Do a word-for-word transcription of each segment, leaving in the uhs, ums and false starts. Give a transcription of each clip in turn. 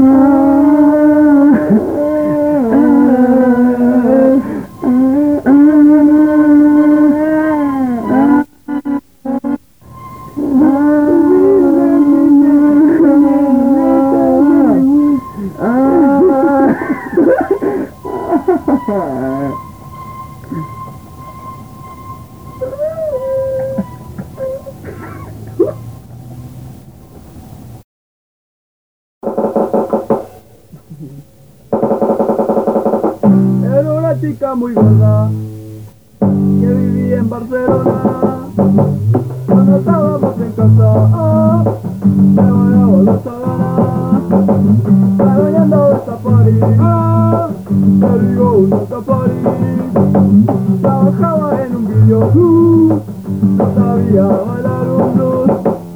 Era una chica muy gorda que vivía en Barcelona. Cuando estábamos en casa, ah, me bailaba la sagana. La doña andaba de safari, ah, te digo una safari. Trabajaba en un video, uh, no sabía bailar un blues.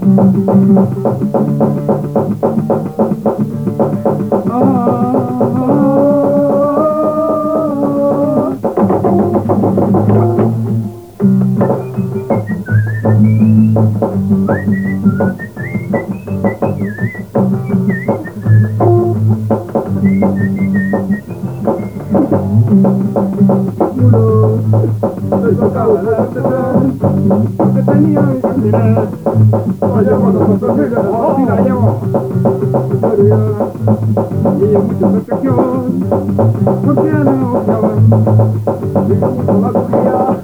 Uno, me tocaba la atención, porque tenía mi cantidad. Vayamos nosotros, mira, así la llevo. Historia, y en mucha perfección, porque a la octava, y mucho la cogía.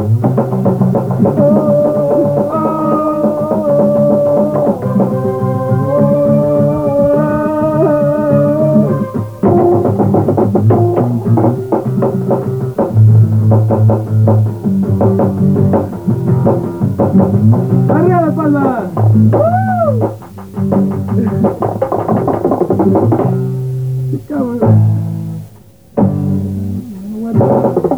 ¡Arriba las palmas! ¡Uh! ¡Qué cabrón!